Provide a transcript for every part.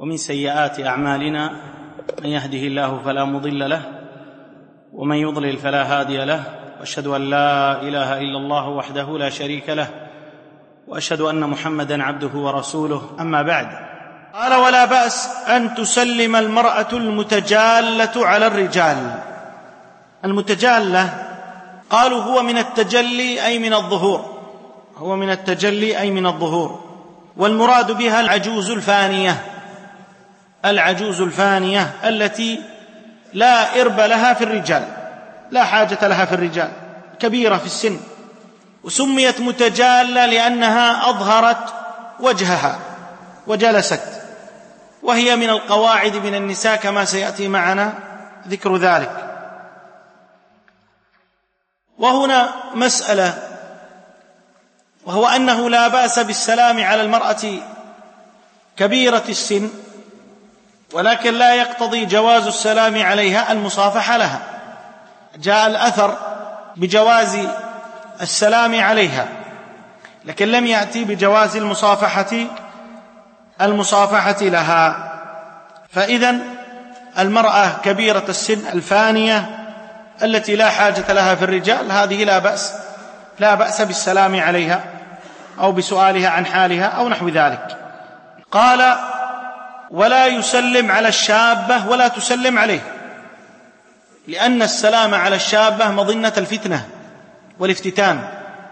ومن سيئات أعمالنا من يهده الله فلا مضل له ومن يضلل فلا هادي له، وأشهد أن لا إله إلا الله وحده لا شريك له، وأشهد أن محمدًا عبده ورسوله. أما بعد، قال: ولا بأس أن تسلم المرأة المتجالة على الرجال. المتجالة قالوا هو من التجلي أي من الظهور، هو من التجلي أي من الظهور، والمراد بها العجوز الفانية، العجوز الفانية التي لا إرب لها في الرجال، لا حاجة لها في الرجال، كبيرة في السن، وسميت متجالة لأنها أظهرت وجهها وجلست، وهي من القواعد من النساء كما سيأتي معنا ذكر ذلك. وهنا مسألة، وهو أنه لا بأس بالسلام على المرأة كبيرة السن، ولكن لا يقتضي جواز السلام عليها المصافحة لها. جاء الأثر بجواز السلام عليها، لكن لم يأتي بجواز المصافحة لها. فإذن المرأة كبيرة السن الفانية التي لا حاجة لها في الرجال، هذه لا بأس بالسلام عليها أو بسؤالها عن حالها أو نحو ذلك. قال: ولا يسلم على الشابة ولا تسلم عليه، لأن السلام على الشابة مظنة الفتنة والافتتان،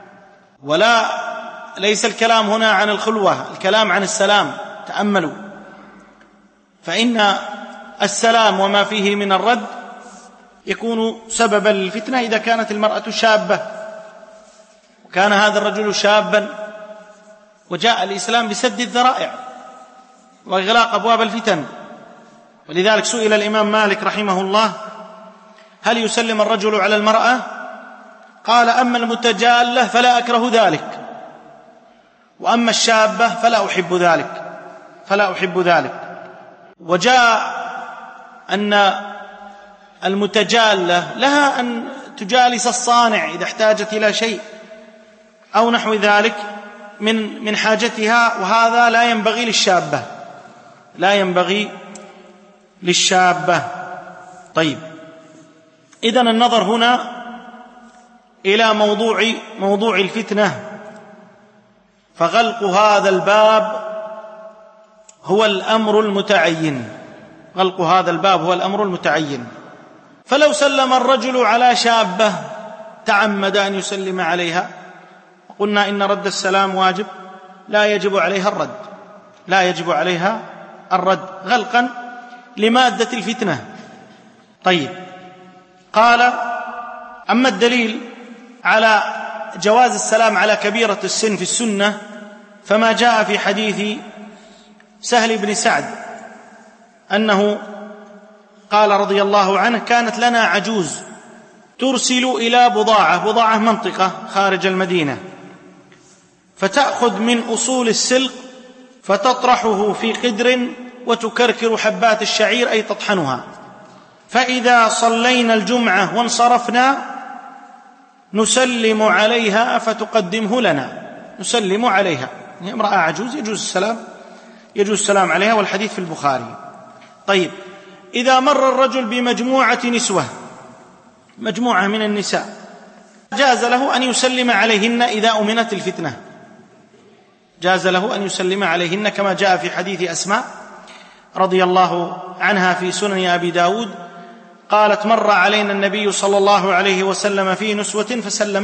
ليس الكلام هنا عن الخلوة، الكلام عن السلام. تأملوا، فإن السلام وما فيه من الرد يكون سببا للفتنة إذا كانت المرأة شابة، وكان هذا الرجل شابا، وجاء الإسلام بسد الذرائع وإغلاق أبواب الفتن. ولذلك سئل الإمام مالك رحمه الله: هل يسلم الرجل على المرأة؟ قال: أما المتجالة فلا أكره ذلك، وأما الشابة فلا أحب ذلك. وجاء أن المتجالة لها أن تجالس الصانع إذا احتاجت إلى شيء أو نحو ذلك من حاجتها، وهذا لا ينبغي للشابة. طيب، إذن النظر هنا إلى موضوع الفتنة، فغلق هذا الباب هو الأمر المتعين. فلو سلم الرجل على شابة تعمد أن يسلم عليها، قلنا إن رد السلام واجب، لا يجب عليها الرد غلقا لمادة الفتنة. طيب، قال: أما الدليل على جواز السلام على كبيرة السن في السنة فما جاء في حديث سهل بن سعد أنه قال رضي الله عنه: كانت لنا عجوز ترسل إلى بضاعة منطقة خارج المدينة، فتأخذ من أصول السلق فتطرحه في قدر وتكركر حبات الشعير أي تطحنها، فإذا صلينا الجمعة وانصرفنا نسلم عليها فتقدمه لنا. نسلم عليها، امرأة عجوز يجوز السلام عليها، والحديث في البخاري. طيب، إذا مر الرجل بمجموعة نسوة، مجموعة من النساء، جاز له أن يسلم عليهن إذا أمنت الفتنة، جاز له أن يسلم عليهن كما جاء في حديث أسماء رضي الله عنها في سنن أبي داود قالت: مر علينا النبي صلى الله عليه وسلم في نسوة فسلم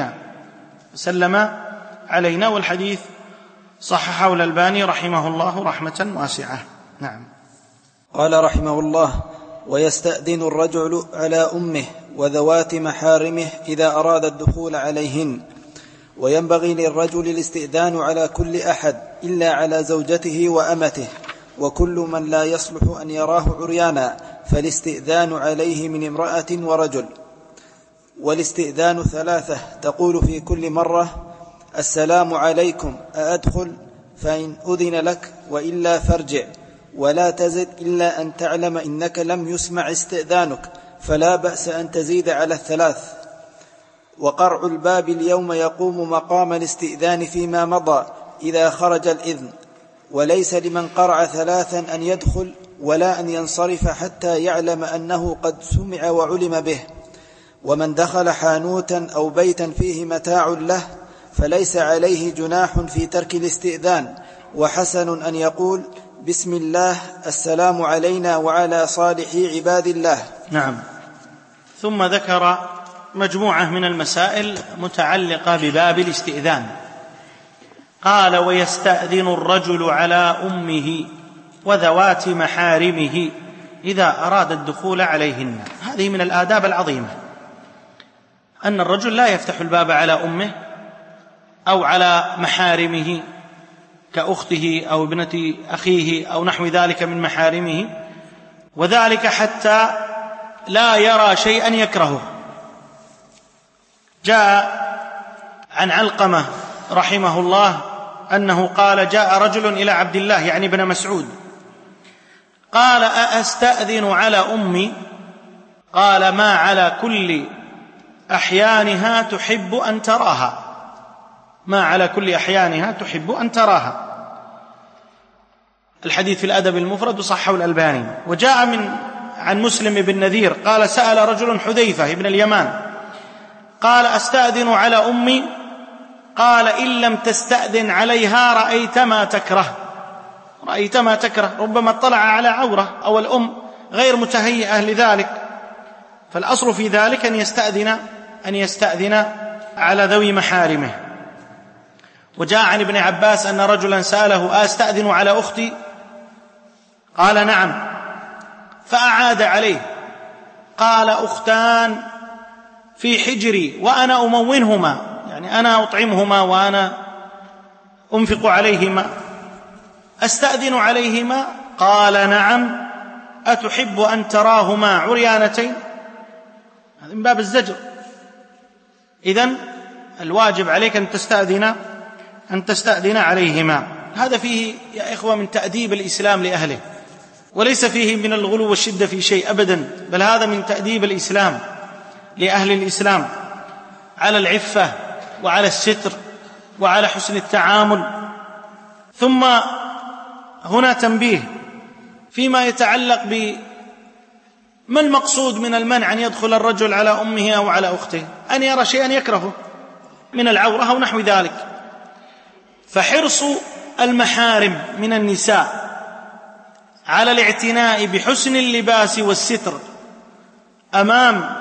علينا، والحديث صححه الألباني رحمه الله رحمة واسعة. نعم. قال رحمه الله: ويستأذن الرجل على أمه وذوات محارمه إذا أراد الدخول عليهن، وينبغي للرجل الاستئذان على كل أحد إلا على زوجته وأمته، وكل من لا يصلح أن يراه عريانا، فالاستئذان عليه من امرأة ورجل. والاستئذان 3: تقول في كل مرة: السلام عليكم، أأدخل؟ فإن أذن لك، وإلا فارجع، ولا تزد إلا أن تعلم إنك لم يسمع استئذانك، فلا بأس أن تزيد على 3. وقرع الباب اليوم يقوم مقام الاستئذان فيما مضى إذا خرج الإذن، وليس لمن قرع ثلاثا أن يدخل ولا أن ينصرف حتى يعلم أنه قد سمع وعلم به. ومن دخل حانوتا أو بيتا فيه متاع له فليس عليه جناح في ترك الاستئذان، وحسن أن يقول بسم الله السلام علينا وعلى صالح عباد الله. نعم. ثم ذكر مجموعة من المسائل متعلقة بباب الاستئذان. قال: ويستأذن الرجل على أمه وذوات محارمه إذا أراد الدخول عليهن. هذه من الآداب العظيمة، أن الرجل لا يفتح الباب على أمه أو على محارمه كأخته أو ابنة أخيه أو نحو ذلك من محارمه، وذلك حتى لا يرى شيئا يكرهه. جاء عن علقمة رحمه الله أنه قال: جاء رجل إلى عبد الله يعني ابن مسعود قال: أأستأذن على أمي؟ قال: ما على كل أحيانها تحب أن تراها. ما على كل أحيانها تحب أن تراها. الحديث في الأدب المفرد وصححه الألباني. وجاء عن مسلم بن نذير قال: سأل رجل حذيفة بن اليمان قال: أستأذن على أمي؟ قال: إن لم تستأذن عليها رأيت ما تكره. رأيت ما تكره، ربما اطلع على عورة أو الأم غير متهيئة لذلك، فالأصل في ذلك أن يستأذن على ذوي محارمه. وجاء عن ابن عباس أن رجلا سأله: أستأذن على أختي؟ قال: نعم. فأعاد عليه قال: أختان في حجري وأنا أمونهما، يعني أنا أطعمهما وأنا أنفق عليهما، أستأذن عليهما؟ قال: نعم. أتحب أن تراهما عريانتين؟ هذا من باب الزجر. إذن الواجب عليك أن تستأذن عليهما. هذا فيه يا إخوة من تأديب الإسلام لأهله، وليس فيه من الغلو والشدة في شيء أبدا، بل هذا من تأديب الإسلام لأهل الإسلام على العفة وعلى الستر وعلى حسن التعامل. ثم هنا تنبيه فيما يتعلق ما المقصود من المنع أن يدخل الرجل على أمه أو على أخته؟ أن يرى شيئا يكرهه من العورة أو نحو ذلك. فحرص المحارم من النساء على الاعتناء بحسن اللباس والستر أمام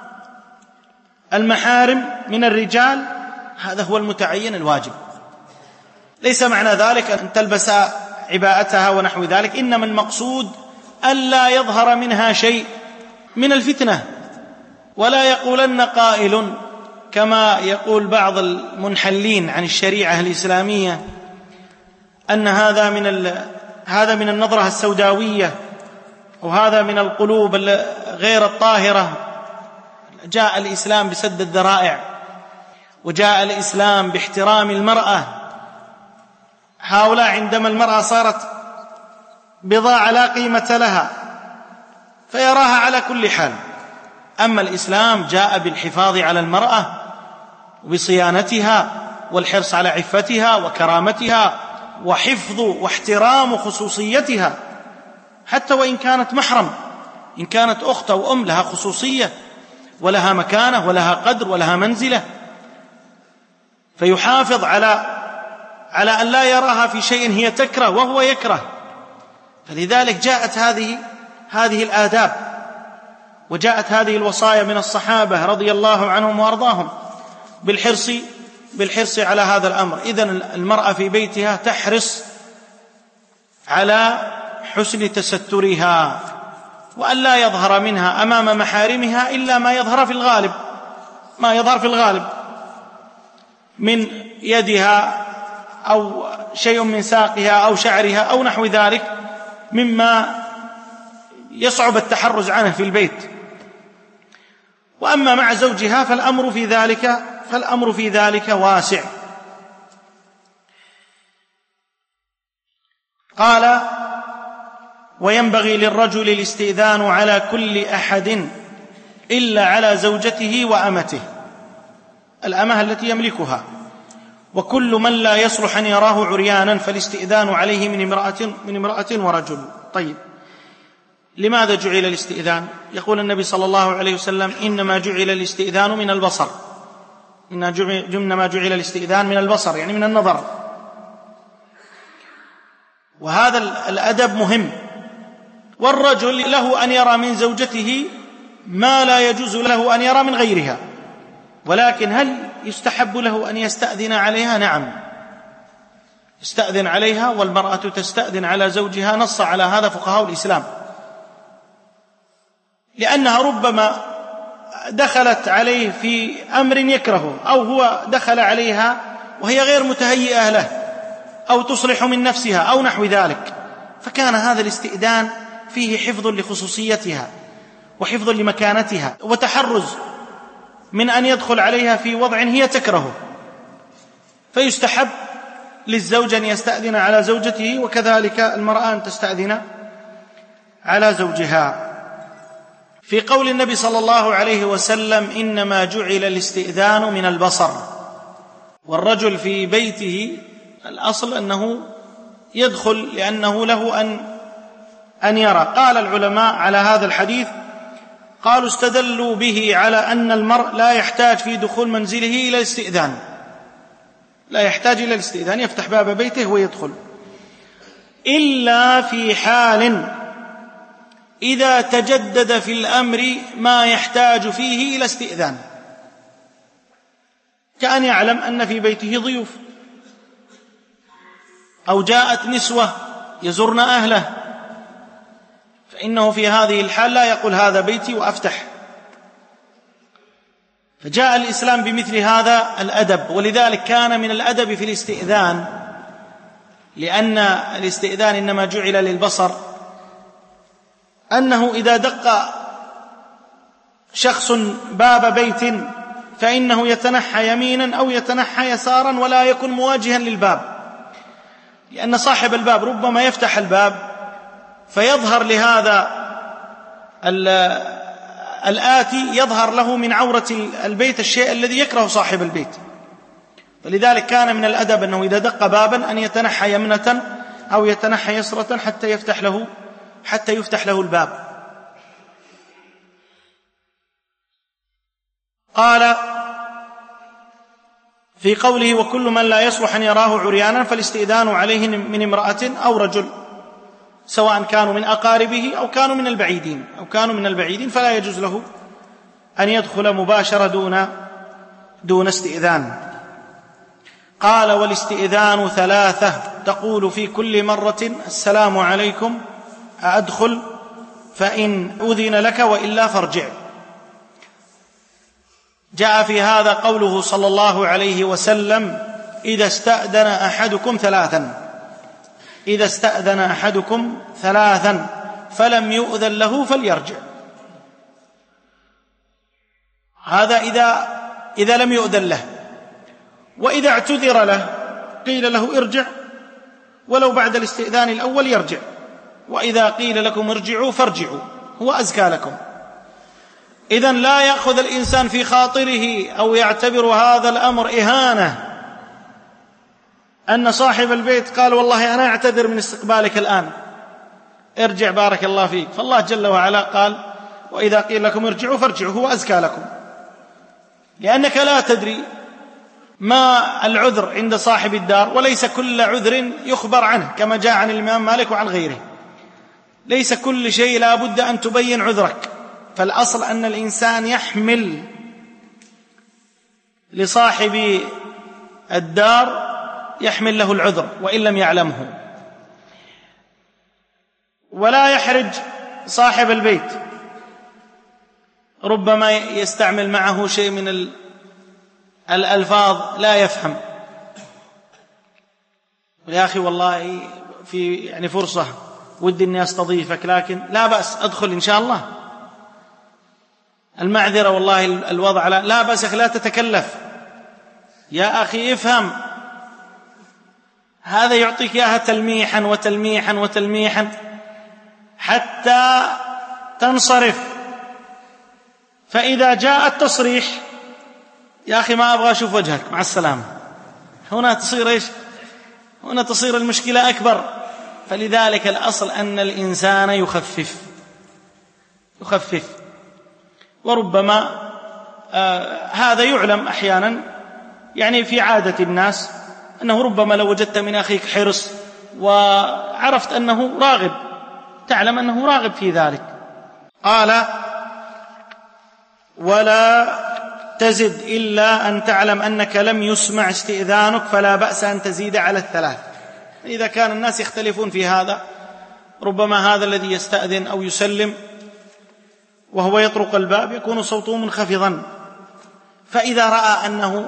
المحارم من الرجال، هذا هو المتعين الواجب. ليس معنى ذلك أن تلبس عباءتها ونحو ذلك، إنما المقصود ألا يظهر منها شيء من الفتنة. ولا يقولن قائل كما يقول بعض المنحلين عن الشريعة الإسلامية أن هذا من النظرة السوداوية، وهذا من القلوب غير الطاهرة. جاء الإسلام بسد الذرائع، وجاء الإسلام باحترام المرأة. هؤلاء عندما المرأة صارت بضاعة لا قيمة لها فيراها على كل حال. أما الإسلام جاء بالحفاظ على المرأة وبصيانتها والحرص على عفتها وكرامتها وحفظ واحترام خصوصيتها، حتى وإن كانت محرم، إن كانت أخت أو أم لها خصوصية ولها مكانة ولها قدر ولها منزلة، فيحافظ على أن لا يراها في شيء هي تكره وهو يكره. فلذلك جاءت هذه الآداب، وجاءت هذه الوصايا من الصحابة رضي الله عنهم وأرضاهم بالحرص على هذا الأمر. إذن المرأة في بيتها تحرص على حسن تسترها، وأن لا يظهر منها أمام محارمها إلا ما يظهر في الغالب من يدها أو شيء من ساقها أو شعرها أو نحو ذلك مما يصعب التحرز عنه في البيت. وأما مع زوجها فالأمر في ذلك واسع. قال: وينبغي للرجل الاستئذان على كل أحد إلا على زوجته وأمته، الأمة التي يملكها، وكل من لا يصلح أن يراه عريانا فالاستئذان عليه من امرأة ورجل. طيب، لماذا جعل الاستئذان؟ يقول النبي صلى الله عليه وسلم: إنما جعل الاستئذان من البصر. إنما جعل الاستئذان من البصر، يعني من النظر. وهذا الأدب مهم. والرجل له أن يرى من زوجته ما لا يجوز له أن يرى من غيرها، ولكن هل يستحب له أن يستأذن عليها؟ نعم، يستأذن عليها، والمرأة تستأذن على زوجها. نص على هذا فقهاء الإسلام، لأنها ربما دخلت عليه في أمر يكرهه، أو هو دخل عليها وهي غير متهيئة له، أو تصلح من نفسها أو نحو ذلك، فكان هذا الاستئذان فيه حفظ لخصوصيتها وحفظ لمكانتها وتحرز من أن يدخل عليها في وضع هي تكرهه. فيستحب للزوج أن يستأذن على زوجته، وكذلك المرأة أن تستأذن على زوجها. في قول النبي صلى الله عليه وسلم: إنما جعل الاستئذان من البصر. والرجل في بيته الأصل أنه يدخل لأنه له أن يرى. قال العلماء على هذا الحديث، قالوا استدلوا به على أن المرء لا يحتاج في دخول منزله إلى الاستئذان، لا يحتاج إلى الاستئذان، يفتح باب بيته ويدخل، إلا في حال إذا تجدد في الأمر ما يحتاج فيه إلى استئذان، كأن يعلم أن في بيته ضيوف، أو جاءت نسوة يزرن أهله، فإنه في هذه الحال لا يقول هذا بيتي وأفتح. فجاء الإسلام بمثل هذا الأدب. ولذلك كان من الأدب في الاستئذان، لأن الاستئذان إنما جعل للبصر، أنه إذا دق شخص باب بيت فإنه يتنحى يمينا أو يتنحى يسارا، ولا يكن مواجها للباب، لأن صاحب الباب ربما يفتح الباب فيظهر لهذا الآتي، يظهر له من عورة البيت الشيء الذي يكره صاحب البيت. فلذلك كان من الأدب أنه إذا دق بابا أن يتنحى يمنة أو يتنحى يسرة حتى يفتح له الباب. قال في قوله: وكل من لا يصلح أن يراه عريانا فالاستئذان عليه من امرأة أو رجل، سواء كانوا من أقاربه أو كانوا من البعيدين، فلا يجوز له أن يدخل مباشرة دون استئذان. قال: والاستئذان 3، تقول في كل مرة: السلام عليكم، أدخل؟ فإن أذن لك وإلا فارجع. جاء في هذا قوله صلى الله عليه وسلم: إذا استأذن أحدكم ثلاثا فلم يؤذن له فليرجع. هذا إذا لم يؤذن له. وإذا اعتذر له قيل له ارجع، ولو بعد الاستئذان الأول يرجع. وإذا قيل لكم ارجعوا فارجعوا، هو أزكى لكم. إذن لا يأخذ الإنسان في خاطره أو يعتبر هذا الأمر إهانة، أن صاحب البيت قال: والله أنا أعتذر من استقبالك الآن، ارجع بارك الله فيك. فالله جل وعلا قال: وإذا قيل لكم ارجعوا فارجعوا، هو أزكى لكم، لأنك لا تدري ما العذر عند صاحب الدار، وليس كل عذر يخبر عنه، كما جاء عن الإمام مالك وعن غيره. ليس كل شيء لا بد أن تبين عذرك، فالأصل أن الإنسان يحمل لصاحب الدار، يحمل له العذر وإن لم يعلمه، ولا يحرج صاحب البيت، ربما يستعمل معه شيء من الألفاظ لا يفهم، يا أخي والله في فرصة ودي أني أستضيفك، لكن لا بأس أدخل إن شاء الله، المعذرة والله الوضع لا بأس، لا تتكلف يا أخي افهم. هذا يعطيك إياها تلميحا وتلميحا وتلميحا حتى تنصرف. فإذا جاء التصريح: يا أخي ما أبغى أشوف وجهك، مع السلامة، هنا تصير إيش؟ هنا تصير المشكلة أكبر. فلذلك الأصل أن الإنسان يخفف. وربما هذا يعلم أحيانا، يعني في عادة الناس، أنه ربما لو وجدت من أخيك حرص وعرفت أنه راغب، تعلم أنه راغب في ذلك. قال: ولا تزد إلا أن تعلم أنك لم يسمع استئذانك، فلا بأس أن تزيد على 3. إذا كان الناس يختلفون في هذا، ربما هذا الذي يستأذن أو يسلم وهو يطرق الباب يكون صوته منخفضا، فإذا رأى أنه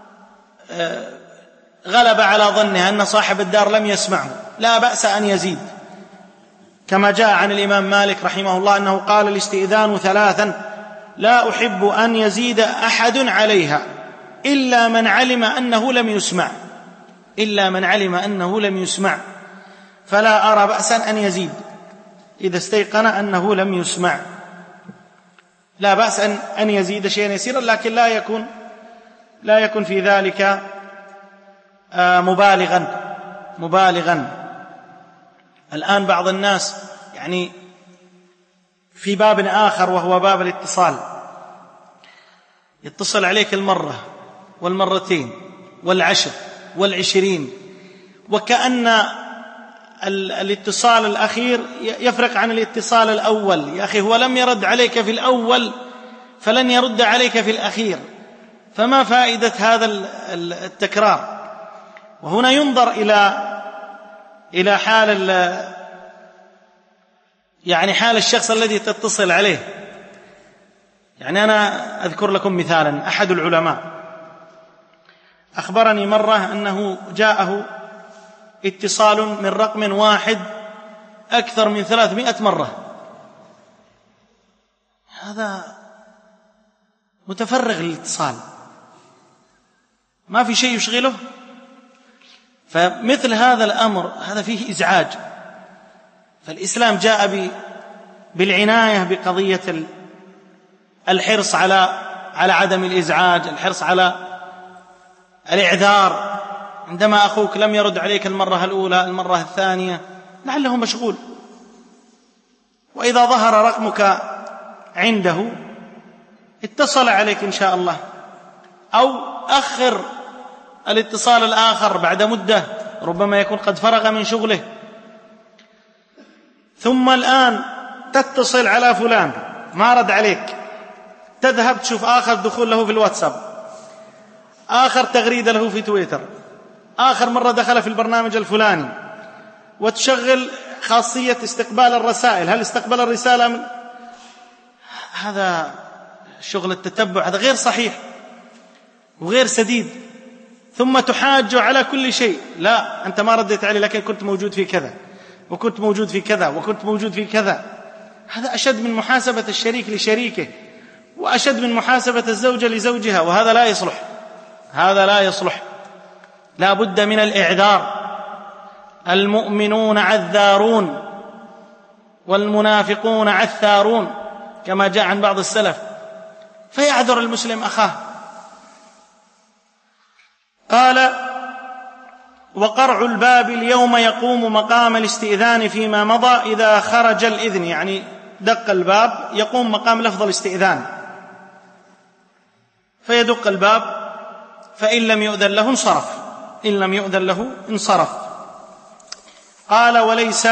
غلب على ظنه أن صاحب الدار لم يسمعه لا بأس أن يزيد، كما جاء عن الإمام مالك رحمه الله أنه قال: الاستئذان 3 لا أحب أن يزيد أحد عليها إلا من علم أنه لم يسمع، فلا أرى بأسا أن يزيد إذا استيقن أنه لم يسمع. لا بأس أن يزيد شيئا يسيرا، لكن لا يكن في ذلك مبالغا. الآن بعض الناس يعني في باب آخر وهو باب الاتصال، يتصل عليك 1 والمرتين 10 و20، وكأن الاتصال الأخير يفرق عن الاتصال الأول. يا أخي، هو لم يرد عليك في الأول فلن يرد عليك في الأخير، فما فائدة هذا التكرار؟ وهنا ينظر إلى حال الشخص الذي تتصل عليه. يعني أنا أذكر لكم مثالا. أحد العلماء أخبرني مرة أنه جاءه اتصال من رقم واحد أكثر من 300 مرة. هذا متفرغ للاتصال، ما في شيء يشغله. فمثل هذا الأمر هذا فيه إزعاج. فالإسلام جاء بالعناية بقضية الحرص على عدم الإزعاج، الحرص على الإعذار. عندما أخوك لم يرد عليك المرة الأولى، المرة الثانية، لعله مشغول، وإذا ظهر رقمك عنده اتصل عليك إن شاء الله، أو أخر الاتصال الآخر بعد مدة، ربما يكون قد فرغ من شغله. ثم الآن تتصل على فلان ما رد عليك، تذهب تشوف آخر دخول له في الواتساب، آخر تغريدة له في تويتر، آخر مرة دخل في البرنامج الفلاني، وتشغل خاصية استقبال الرسائل، هل استقبل الرسالة من هذا شغل التتبع؟ هذا غير صحيح وغير سديد. ثم تحاج على كل شيء، لا أنت ما رديت علي لكن كنت موجود في كذا، وكنت موجود في كذا، وكنت موجود في كذا. هذا أشد من محاسبة الشريك لشريكه، وأشد من محاسبة الزوجة لزوجها، وهذا لا يصلح. هذا لا يصلح، لا بد من الإعذار. المؤمنون عذارون والمنافقون عثارون، كما جاء عن بعض السلف. فيعذر المسلم أخاه. قال: وقرع الباب اليوم يقوم مقام الاستئذان فيما مضى إذا خرج الإذن. يعني دق الباب يقوم مقام لفظ الاستئذان، فيدق الباب، فإن لم يؤذن له انصرف، إن لم يؤذن له انصرف. قال: وليس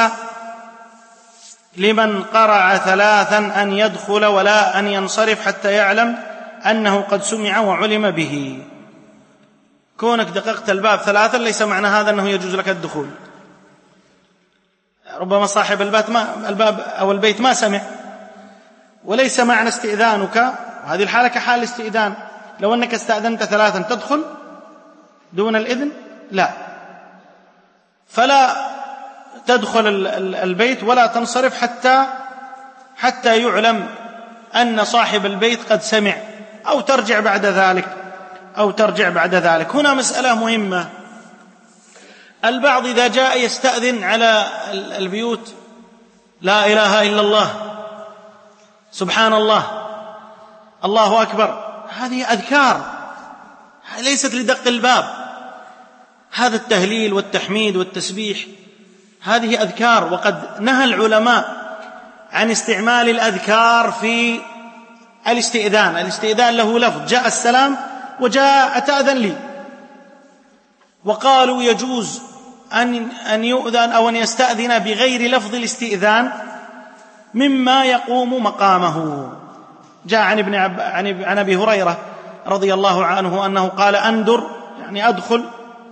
لمن قرع 3 أن يدخل ولا أن ينصرف حتى يعلم أنه قد سمع وعلم به. كونك دققت الباب 3 ليس معنى هذا أنه يجوز لك الدخول. ربما صاحب الباب أو البيت ما سمع، وليس معنى استئذانك وهذه الحالة كحال الاستئذان. لو أنك استأذنت 3 تدخل دون الإذن، لا، فلا تدخل البيت ولا تنصرف حتى يعلم أن صاحب البيت قد سمع، أو ترجع بعد ذلك. هنا مسألة مهمة. البعض إذا جاء يستأذن على البيوت: لا إله إلا الله، سبحان الله، الله أكبر، هذه أذكار ليست لدق الباب. هذا التهليل والتحميد والتسبيح هذه أذكار، وقد نهى العلماء عن استعمال الأذكار في الاستئذان. الاستئذان له لفظ، جاء السلام وجاء أتأذن لي، وقالوا يجوز أن يؤذن أو أن يستأذن بغير لفظ الاستئذان مما يقوم مقامه. جاء عن أبي هريرة رضي الله عنه أنه قال أندر، يعني أدخل.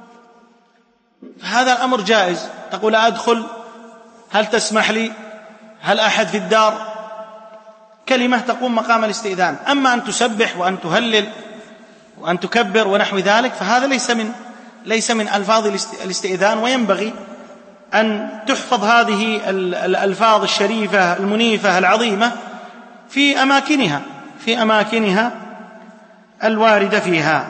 هذا الأمر جائز، تقول أدخل، هل تسمح لي، هل أحد في الدار، كلمة تقوم مقام الاستئذان. أما أن تسبح وأن تهلل وأن تكبر ونحو ذلك فهذا ليس من ألفاظ الاستئذان، وينبغي أن تحفظ هذه الألفاظ الشريفة المنيفة العظيمة في أماكنها الواردة فيها.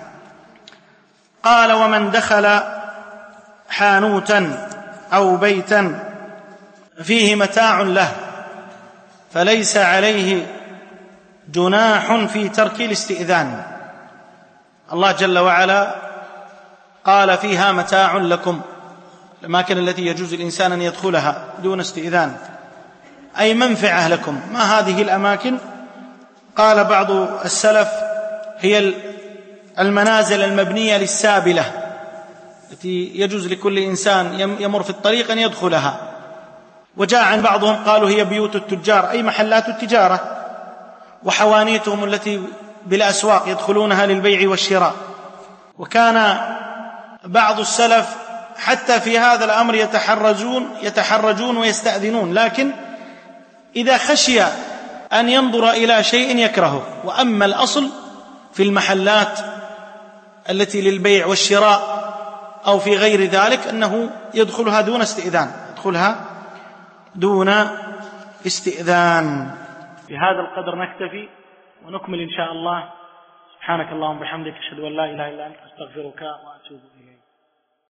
قال: ومن دخل حانوتا أو بيتا فيه متاع له فليس عليه جناح في ترك الاستئذان. الله جل وعلا قال: فيها متاع لكم، الأماكن التي يجوز الإنسان أن يدخلها دون استئذان، أي منفعة لكم. ما هذه الأماكن؟ قال بعض السلف: هي المنازل المبنية للسابلة التي يجوز لكل إنسان يمر في الطريق أن يدخلها. وجاء عن بعضهم قالوا: هي بيوت التجار، أي محلات التجارة، وحوانيتهم التي بالأسواق يدخلونها للبيع والشراء. وكان بعض السلف حتى في هذا الأمر يتحرجون ويستأذنون، لكن إذا خشي أن ينظر إلى شيء يكرهه. وأما الأصل في المحلات التي للبيع والشراء أو في غير ذلك أنه يدخلها دون استئذان. بهذا القدر نكتفي ونكمل إن شاء الله. سبحانك اللهم وبحمدك، أشهد أن لا إله إلا أنت، أستغفرك.